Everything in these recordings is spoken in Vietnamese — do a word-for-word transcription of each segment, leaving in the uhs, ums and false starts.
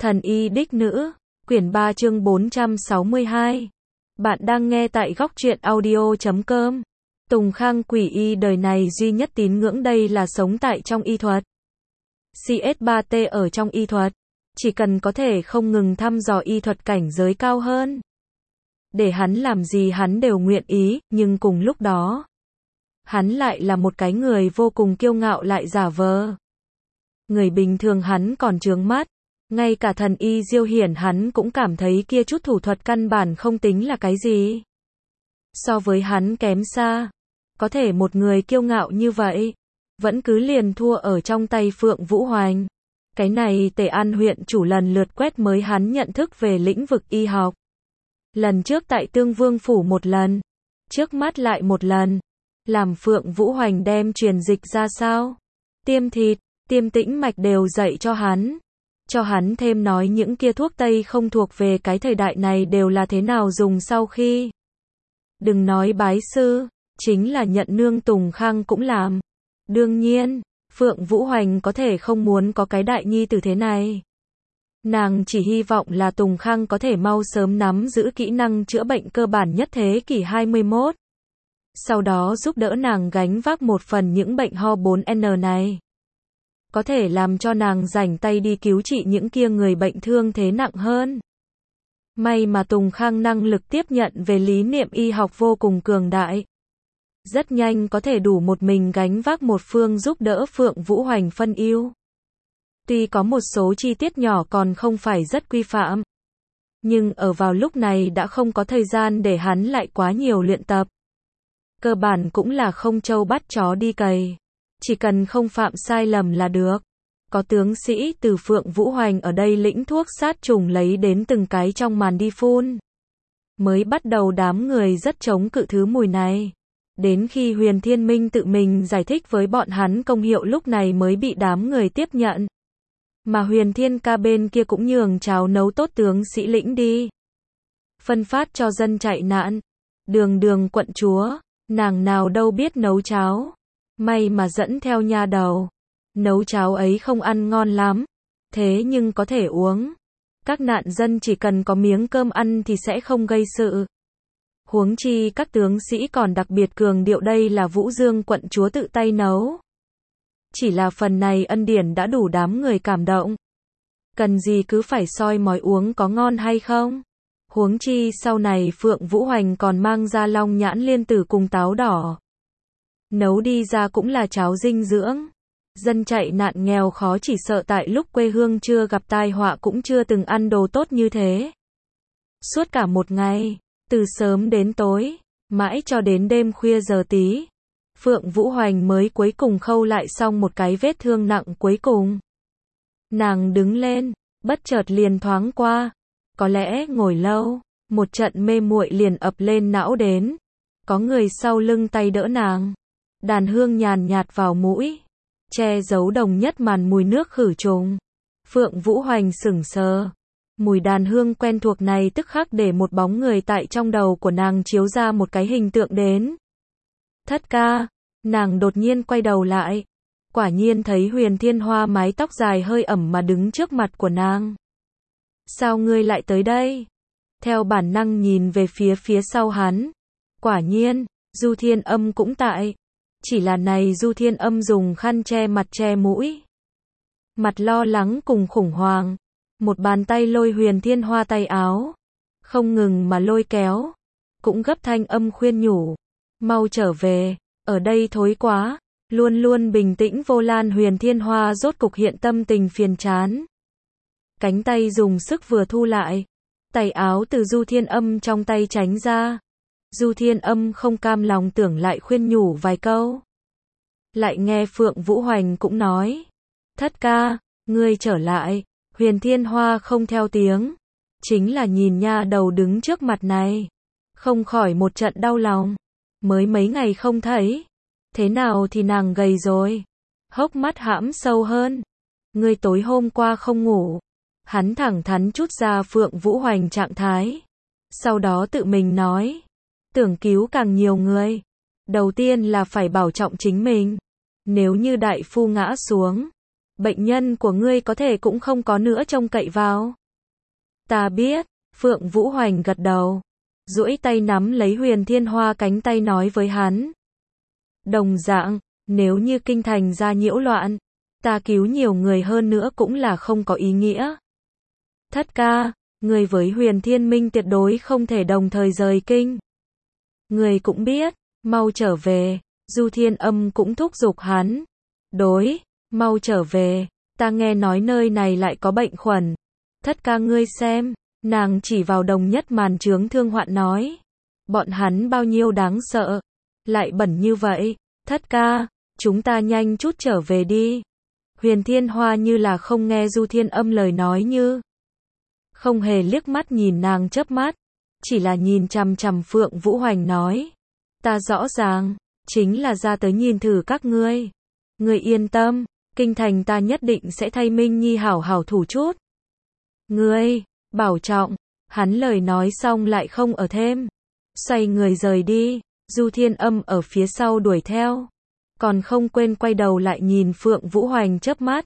Thần y đích nữ, quyển ba chương bốn trăm sáu mươi hai. Bạn đang nghe tại góc truyện audio chấm com. Tùng Khang quỷ y đời này duy nhất tín ngưỡng đây là sống tại trong y thuật. xê ét ba tê ở trong y thuật, chỉ cần có thể không ngừng thăm dò y thuật cảnh giới cao hơn. Để hắn làm gì hắn đều nguyện ý, nhưng cùng lúc đó, hắn lại là một cái người vô cùng kiêu ngạo lại giả vờ. Người bình thường hắn còn chướng mắt, ngay cả thần y Diêu Hiển hắn cũng cảm thấy kia chút thủ thuật căn bản không tính là cái gì. So với hắn kém xa, có thể một người kiêu ngạo như vậy, vẫn cứ liền thua ở trong tay Phượng Vũ Hoành. Cái này Tề An huyện chủ lần lượt quét mới hắn nhận thức về lĩnh vực y học. Lần trước tại Tương Vương Phủ một lần, trước mắt lại một lần, làm Phượng Vũ Hoành đem truyền dịch ra sao, tiêm thịt, tiêm tĩnh mạch đều dạy cho hắn. Cho hắn thêm nói những kia thuốc Tây không thuộc về cái thời đại này đều là thế nào dùng sau khi. Đừng nói bái sư, chính là nhận nương Tùng Khang cũng làm. Đương nhiên, Phượng Vũ Hoành có thể không muốn có cái đại nhi tử thế này. Nàng chỉ hy vọng là Tùng Khang có thể mau sớm nắm giữ kỹ năng chữa bệnh cơ bản nhất thế kỷ hai mươi mốt. Sau đó giúp đỡ nàng gánh vác một phần những bệnh ho bốn N này. Có thể làm cho nàng rảnh tay đi cứu trị những kia người bệnh thương thế nặng hơn. May mà Tùng Khang năng lực tiếp nhận về lý niệm y học vô cùng cường đại. Rất nhanh có thể đủ một mình gánh vác một phương giúp đỡ Phượng Vũ Hoành phân ưu. Tuy có một số chi tiết nhỏ còn không phải rất quy phạm, nhưng ở vào lúc này đã không có thời gian để hắn lại quá nhiều luyện tập. Cơ bản cũng là không trâu bắt chó đi cày. Chỉ cần không phạm sai lầm là được. Có tướng sĩ từ Phượng Vũ Hoành ở đây lĩnh thuốc sát trùng lấy đến từng cái trong màn đi phun. Mới bắt đầu đám người rất chống cự thứ mùi này. Đến khi Huyền Thiên Minh tự mình giải thích với bọn hắn công hiệu lúc này mới bị đám người tiếp nhận. Mà Huyền Thiên ca bên kia cũng nhường cháo nấu tốt tướng sĩ lĩnh đi. Phân phát cho dân chạy nạn. Đường đường quận chúa, nàng nào đâu biết nấu cháo. May mà dẫn theo nha đầu. Nấu cháo ấy không ăn ngon lắm, thế nhưng có thể uống. Các nạn dân chỉ cần có miếng cơm ăn thì sẽ không gây sự. Huống chi các tướng sĩ còn đặc biệt cường điệu đây là Vũ Dương quận chúa tự tay nấu. Chỉ là phần này ân điển đã đủ đám người cảm động. Cần gì cứ phải soi mói uống có ngon hay không. Huống chi sau này Phượng Vũ Hoành còn mang ra long nhãn liên tử cùng táo đỏ. Nấu đi ra cũng là cháo dinh dưỡng. Dân chạy nạn nghèo khó chỉ sợ tại lúc quê hương chưa gặp tai họa cũng chưa từng ăn đồ tốt như thế. Suốt cả một ngày, từ sớm đến tối, mãi cho đến đêm khuya giờ tí, Phượng Vũ Hoành mới cuối cùng khâu lại xong một cái vết thương nặng cuối cùng. Nàng đứng lên, bất chợt liền thoáng qua. Có lẽ ngồi lâu, một trận mê muội liền ập lên não đến. Có người sau lưng tay đỡ nàng. Đàn hương nhàn nhạt vào mũi, che giấu đồng nhất màn mùi nước khử trùng. Phượng Vũ Hoành sững sờ. Mùi đàn hương quen thuộc này tức khắc để một bóng người tại trong đầu của nàng chiếu ra một cái hình tượng đến. Thất ca, nàng đột nhiên quay đầu lại. Quả nhiên thấy Huyền Thiên Hoa mái tóc dài hơi ẩm mà đứng trước mặt của nàng. Sao ngươi lại tới đây? Theo bản năng nhìn về phía phía sau hắn. Quả nhiên, Du Thiên Âm cũng tại. Chỉ là này Du Thiên Âm dùng khăn che mặt che mũi. Mặt lo lắng cùng khủng hoảng. Một bàn tay lôi Huyền Thiên Hoa tay áo. Không ngừng mà lôi kéo. Cũng gấp thanh âm khuyên nhủ. Mau trở về, ở đây thối quá. Luôn luôn bình tĩnh vô lan Huyền Thiên Hoa rốt cục hiện tâm tình phiền chán. Cánh tay dùng sức vừa thu lại. Tay áo từ Du Thiên Âm trong tay tránh ra. Du Thiên Âm không cam lòng tưởng lại khuyên nhủ vài câu. Lại nghe Phượng Vũ Hoành cũng nói. Thất ca, ngươi trở lại. Huyền Thiên Hoa không theo tiếng. Chính là nhìn nha đầu đứng trước mặt này. Không khỏi một trận đau lòng. Mới mấy ngày không thấy. Thế nào thì nàng gầy rồi. Hốc mắt hãm sâu hơn. Ngươi tối hôm qua không ngủ. Hắn thẳng thắn chút ra Phượng Vũ Hoành trạng thái. Sau đó tự mình nói. Tưởng cứu càng nhiều người. Đầu tiên là phải bảo trọng chính mình. Nếu như đại phu ngã xuống, bệnh nhân của ngươi có thể cũng không có nữa trông cậy vào. Ta biết, Phượng Vũ Hoành gật đầu, duỗi tay nắm lấy Huyền Thiên Hoa cánh tay nói với hắn. Đồng dạng, nếu như kinh thành ra nhiễu loạn, ta cứu nhiều người hơn nữa cũng là không có ý nghĩa. Thất ca, người với Huyền Thiên Minh tuyệt đối không thể đồng thời rời kinh. Người cũng biết, mau trở về, Du Thiên Âm cũng thúc giục hắn. Đối, mau trở về, ta nghe nói nơi này lại có bệnh khuẩn. Thất ca ngươi xem, nàng chỉ vào đồng nhất màn chướng thương hoạn nói. Bọn hắn bao nhiêu đáng sợ, lại bẩn như vậy, thất ca, chúng ta nhanh chút trở về đi. Huyền Thiên Hoa như là không nghe Du Thiên Âm lời nói như. Không hề liếc mắt nhìn nàng chớp mắt, chỉ là nhìn chằm chằm Phượng Vũ Hoành nói. Ta rõ ràng, chính là ra tới nhìn thử các ngươi. Ngươi yên tâm, kinh thành ta nhất định sẽ thay Minh Nhi hảo hảo thủ chút. Ngươi, bảo trọng, hắn lời nói xong lại không ở thêm. Xoay người rời đi, Du Thiên Âm ở phía sau đuổi theo. Còn không quên quay đầu lại nhìn Phượng Vũ Hoành chớp mắt.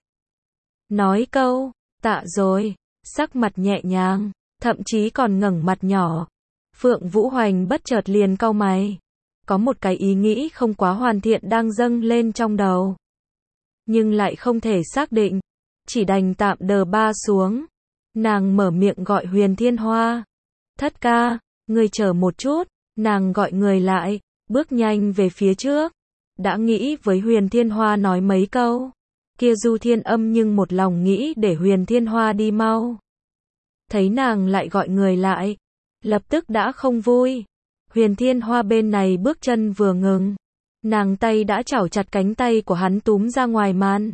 Nói câu, tạ rồi, sắc mặt nhẹ nhàng, thậm chí còn ngẩng mặt nhỏ. Phượng Vũ Hoành bất chợt liền cau mày. Có một cái ý nghĩ không quá hoàn thiện đang dâng lên trong đầu. Nhưng lại không thể xác định, chỉ đành tạm đờ ba xuống. Nàng mở miệng gọi Huyền Thiên Hoa. Thất ca, ngươi chờ một chút, nàng gọi người lại, bước nhanh về phía trước. Đã nghĩ với Huyền Thiên Hoa nói mấy câu. Kia Du Thiên Âm nhưng một lòng nghĩ để Huyền Thiên Hoa đi mau. Thấy nàng lại gọi người lại, lập tức đã không vui. Huyền Thiên Hoa bên này bước chân vừa ngừng, nàng tay đã chảo chặt cánh tay của hắn túm ra ngoài màn.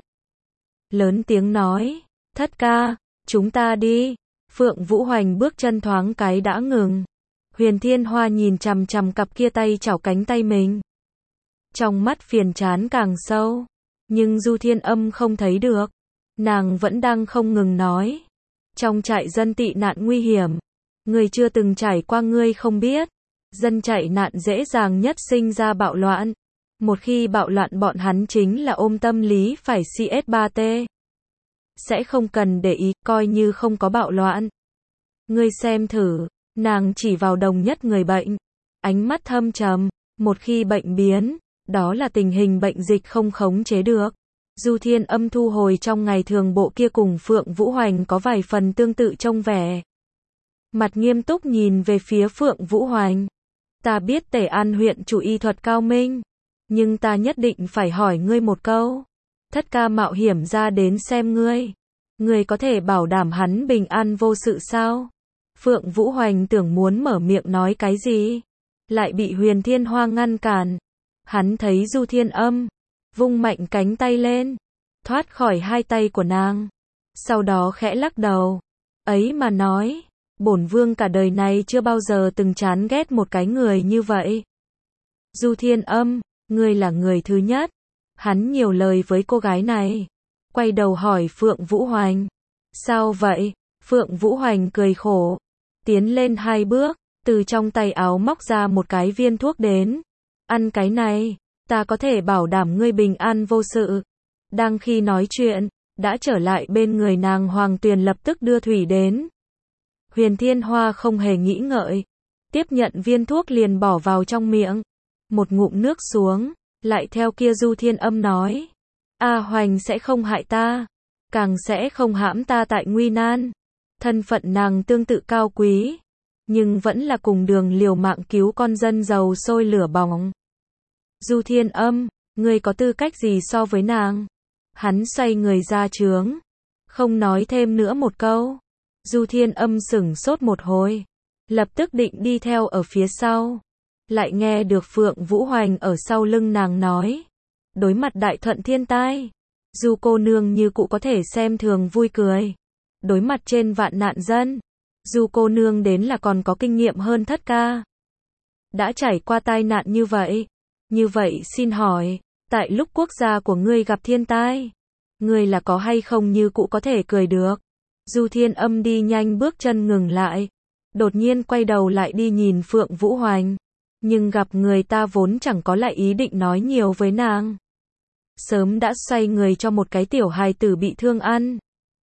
Lớn tiếng nói, thất ca, chúng ta đi. Phượng Vũ Hoành bước chân thoáng cái đã ngừng. Huyền Thiên Hoa nhìn chằm chằm cặp kia tay chảo cánh tay mình. Trong mắt phiền chán càng sâu, nhưng Du Thiên Âm không thấy được. Nàng vẫn đang không ngừng nói. Trong trại dân tị nạn nguy hiểm, người chưa từng trải qua ngươi không biết. Dân chạy nạn dễ dàng nhất sinh ra bạo loạn. Một khi bạo loạn bọn hắn chính là ôm tâm lý phải xê ét ba tê. Sẽ không cần để ý, coi như không có bạo loạn. Ngươi xem thử, nàng chỉ vào đồng nhất người bệnh. Ánh mắt thâm trầm, một khi bệnh biến, đó là tình hình bệnh dịch không khống chế được. Du Thiên Âm thu hồi trong ngày thường bộ kia cùng Phượng Vũ Hoành có vài phần tương tự trông vẻ. Mặt nghiêm túc nhìn về phía Phượng Vũ Hoành. Ta biết Tể An huyện chủ y thuật cao minh, nhưng ta nhất định phải hỏi ngươi một câu. Thất ca mạo hiểm ra đến xem ngươi. Ngươi có thể bảo đảm hắn bình an vô sự sao? Phượng Vũ Hoành tưởng muốn mở miệng nói cái gì, lại bị Huyền Thiên Hoa ngăn cản. Hắn thấy Du Thiên Âm, vung mạnh cánh tay lên, thoát khỏi hai tay của nàng. Sau đó khẽ lắc đầu. Ấy mà nói, bổn vương cả đời này chưa bao giờ từng chán ghét một cái người như vậy. Du Thiên Âm, ngươi là người thứ nhất. Hắn nhiều lời với cô gái này. Quay đầu hỏi Phượng Vũ Hoành. Sao vậy? Phượng Vũ Hoành cười khổ. Tiến lên hai bước, từ trong tay áo móc ra một cái viên thuốc đến. Ăn cái này, ta có thể bảo đảm ngươi bình an vô sự. Đang khi nói chuyện, đã trở lại bên người nàng Hoàng Tuyền lập tức đưa thủy đến. Huyền Thiên Hoa không hề nghĩ ngợi, tiếp nhận viên thuốc liền bỏ vào trong miệng. Một ngụm nước xuống, lại theo kia Du Thiên Âm nói. A Hoành sẽ không hại ta, càng sẽ không hãm ta tại nguy nan. Thân phận nàng tương tự cao quý, nhưng vẫn là cùng đường liều mạng cứu con dân dầu sôi lửa bỏng. Du Thiên Âm, ngươi có tư cách gì so với nàng? Hắn xoay người ra trướng, không nói thêm nữa một câu. Du Thiên Âm sửng sốt một hồi, lập tức định đi theo ở phía sau. Lại nghe được Phượng Vũ Hoành ở sau lưng nàng nói. Đối mặt đại thuận thiên tai, Du cô nương như cụ có thể xem thường vui cười. Đối mặt trên vạn nạn dân, Du cô nương đến là còn có kinh nghiệm hơn thất ca. Đã trải qua tai nạn như vậy. Như vậy xin hỏi, tại lúc quốc gia của ngươi gặp thiên tai, ngươi là có hay không như cụ có thể cười được? Du Thiên Âm đi nhanh bước chân ngừng lại. Đột nhiên quay đầu lại đi nhìn Phượng Vũ Hoành. Nhưng gặp người ta vốn chẳng có lại ý định nói nhiều với nàng. sớm đã xoay người cho một cái tiểu hài tử bị thương ăn.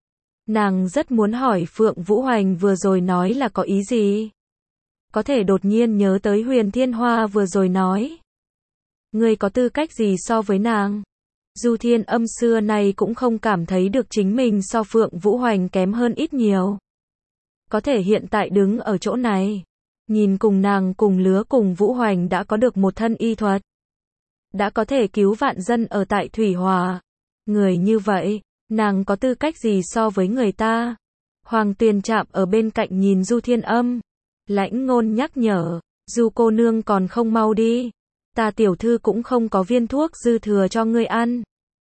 Nàng rất muốn hỏi Phượng Vũ Hoành vừa rồi nói là có ý gì? Có thể đột nhiên nhớ tới Huyền Thiên Hoa vừa rồi nói. Ngươi có tư cách gì so với nàng? Du Thiên Âm xưa nay cũng không cảm thấy được chính mình so Phượng Vũ Hoành kém hơn ít nhiều. Có thể hiện tại đứng ở chỗ này, nhìn cùng nàng cùng lứa cùng Vũ Hoành đã có được một thân y thuật, đã có thể cứu vạn dân ở tại Thủy Hòa. Người như vậy, nàng có tư cách gì so với người ta? Hoàng Tuyền chạm ở bên cạnh nhìn Du Thiên Âm, lãnh ngôn nhắc nhở, Du cô nương còn không mau đi, ta tiểu thư cũng không có viên thuốc dư thừa cho ngươi ăn.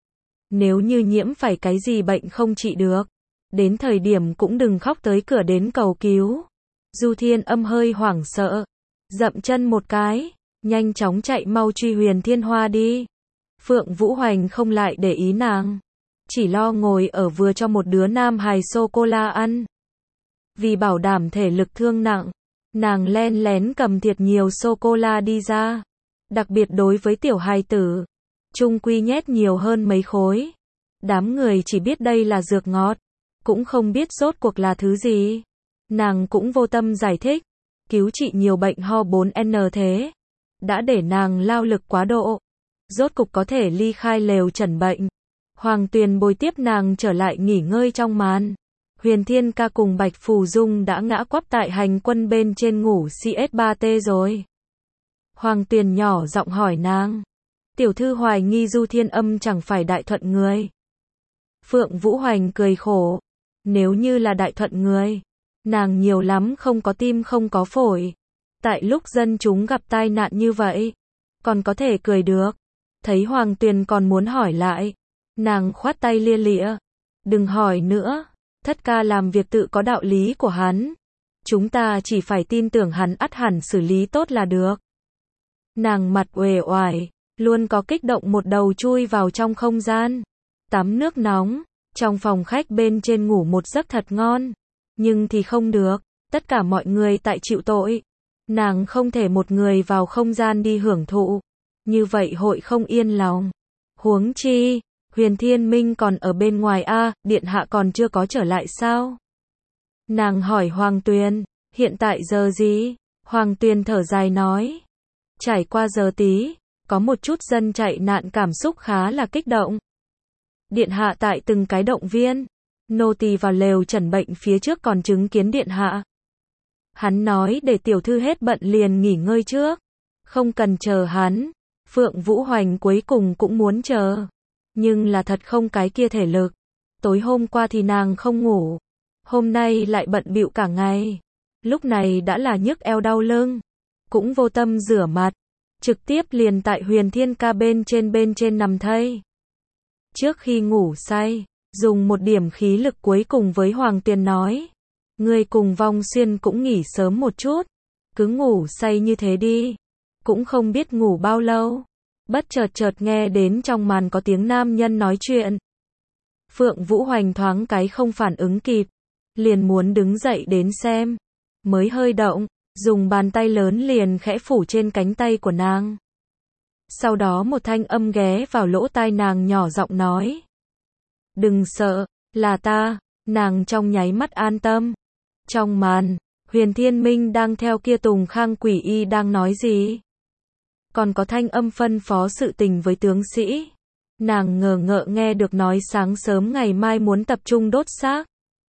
Nếu như nhiễm phải cái gì bệnh không trị được, đến thời điểm cũng đừng khóc tới cửa đến cầu cứu. Du Thiên Âm hơi hoảng sợ, dậm chân một cái, nhanh chóng chạy mau truy Huyền Thiên Hoa đi. Phượng Vũ Hoành không lại để ý nàng, chỉ lo ngồi ở vừa cho một đứa nam hài sô-cô-la ăn. Vì bảo đảm thể lực thương nặng, nàng len lén cầm thiệt nhiều sô-cô-la đi ra. Đặc biệt đối với tiểu hài tử, chung quy nhét nhiều hơn mấy khối. Đám người chỉ biết đây là dược ngọt, cũng không biết rốt cuộc là thứ gì. Nàng cũng vô tâm giải thích, cứu trị nhiều bệnh ho bốn N thế, đã để nàng lao lực quá độ. Rốt cục có thể ly khai lều chẩn bệnh. Hoàng Tuyền bồi tiếp nàng trở lại nghỉ ngơi trong màn. Huyền Thiên Ca cùng Bạch Phù Dung đã ngã quắp tại hành quân bên trên ngủ C S ba T rồi. Hoàng Tuyền nhỏ giọng hỏi nàng, tiểu thư hoài nghi Du Thiên Âm chẳng phải Đại Thuận người. Phượng Vũ Hoành cười khổ, nếu như là Đại Thuận người, nàng nhiều lắm không có tim không có phổi. Tại lúc dân chúng gặp tai nạn như vậy, còn có thể cười được. Thấy Hoàng Tuyền còn muốn hỏi lại, nàng khoát tay lia lịa, đừng hỏi nữa, thất ca làm việc tự có đạo lý của hắn. Chúng ta chỉ phải tin tưởng hắn ắt hẳn xử lý tốt là được. Nàng mặt uể oải, luôn có kích động một đầu chui vào trong không gian, tắm nước nóng, trong phòng khách bên trên ngủ một giấc thật ngon. Nhưng thì không được, tất cả mọi người tại chịu tội. Nàng không thể một người vào không gian đi hưởng thụ, như vậy hội không yên lòng. Huống chi, Huyền Thiên Minh còn ở bên ngoài a, điện hạ còn chưa có trở lại sao? Nàng hỏi Hoàng Tuyền, hiện tại giờ gì? Hoàng Tuyền thở dài nói, trải qua giờ tí, có một chút dân chạy nạn cảm xúc khá là kích động. Điện hạ tại từng cái động viên, nô tỳ vào lều chẩn bệnh phía trước còn chứng kiến điện hạ. Hắn nói để tiểu thư hết bận liền nghỉ ngơi trước, không cần chờ hắn. Phượng Vũ Hoành cuối cùng cũng muốn chờ, nhưng là thật không cái kia thể lực. Tối hôm qua thì nàng không ngủ, hôm nay lại bận bịu cả ngày. Lúc này đã là nhức eo đau lưng, cũng vô tâm rửa mặt, trực tiếp liền tại Huyền Thiên Ca bên trên bên trên nằm thây. Trước khi ngủ say, dùng một điểm khí lực cuối cùng với Hoàng Tuyền nói, ngươi cùng Vong Xuyên cũng nghỉ sớm một chút, cứ ngủ say như thế đi, cũng không biết ngủ bao lâu. Bất chợt chợt nghe đến trong màn có tiếng nam nhân nói chuyện. Phượng Vũ Hoành thoáng cái không phản ứng kịp, liền muốn đứng dậy đến xem, mới hơi động, dùng bàn tay lớn liền khẽ phủ trên cánh tay của nàng. Sau đó một thanh âm ghé vào lỗ tai nàng nhỏ giọng nói, đừng sợ, là ta. Nàng trong nháy mắt an tâm. Trong màn, Huyền Thiên Minh đang theo kia Tùng Khang Quỷ Y đang nói gì? Còn có thanh âm phân phó sự tình với tướng sĩ. Nàng ngờ ngợ nghe được nói sáng sớm ngày mai muốn tập trung đốt xác.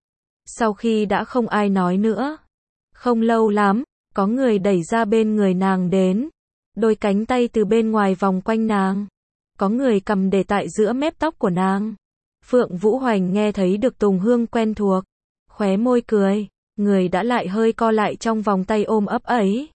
Sau khi đã không ai nói nữa, không lâu lắm, có người đẩy ra bên người nàng đến, đôi cánh tay từ bên ngoài vòng quanh nàng, có người cầm để tại giữa mép tóc của nàng. Phượng Vũ Hoành nghe thấy được Tùng hương quen thuộc, khóe môi cười, người đã lại hơi co lại trong vòng tay ôm ấp ấy.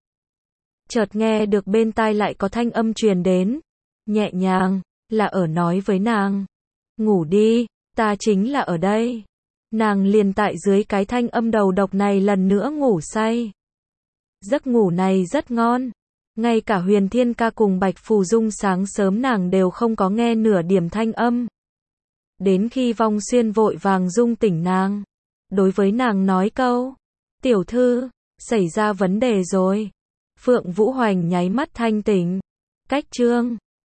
Chợt nghe được bên tai lại có thanh âm truyền đến, nhẹ nhàng, là ở nói với nàng, ngủ đi, ta chính là ở đây. Nàng liền tại dưới cái thanh âm đầu độc này lần nữa ngủ say. Giấc ngủ này rất ngon, ngay cả Huyền Thiên Ca cùng Bạch Phù Dung sáng sớm nàng đều không có nghe nửa điểm thanh âm. Đến khi Vong Xuyên vội vàng rung tỉnh nàng, đối với nàng nói câu, tiểu thư, xảy ra vấn đề rồi. Phượng Vũ Hoành nháy mắt thanh tỉnh, cách chương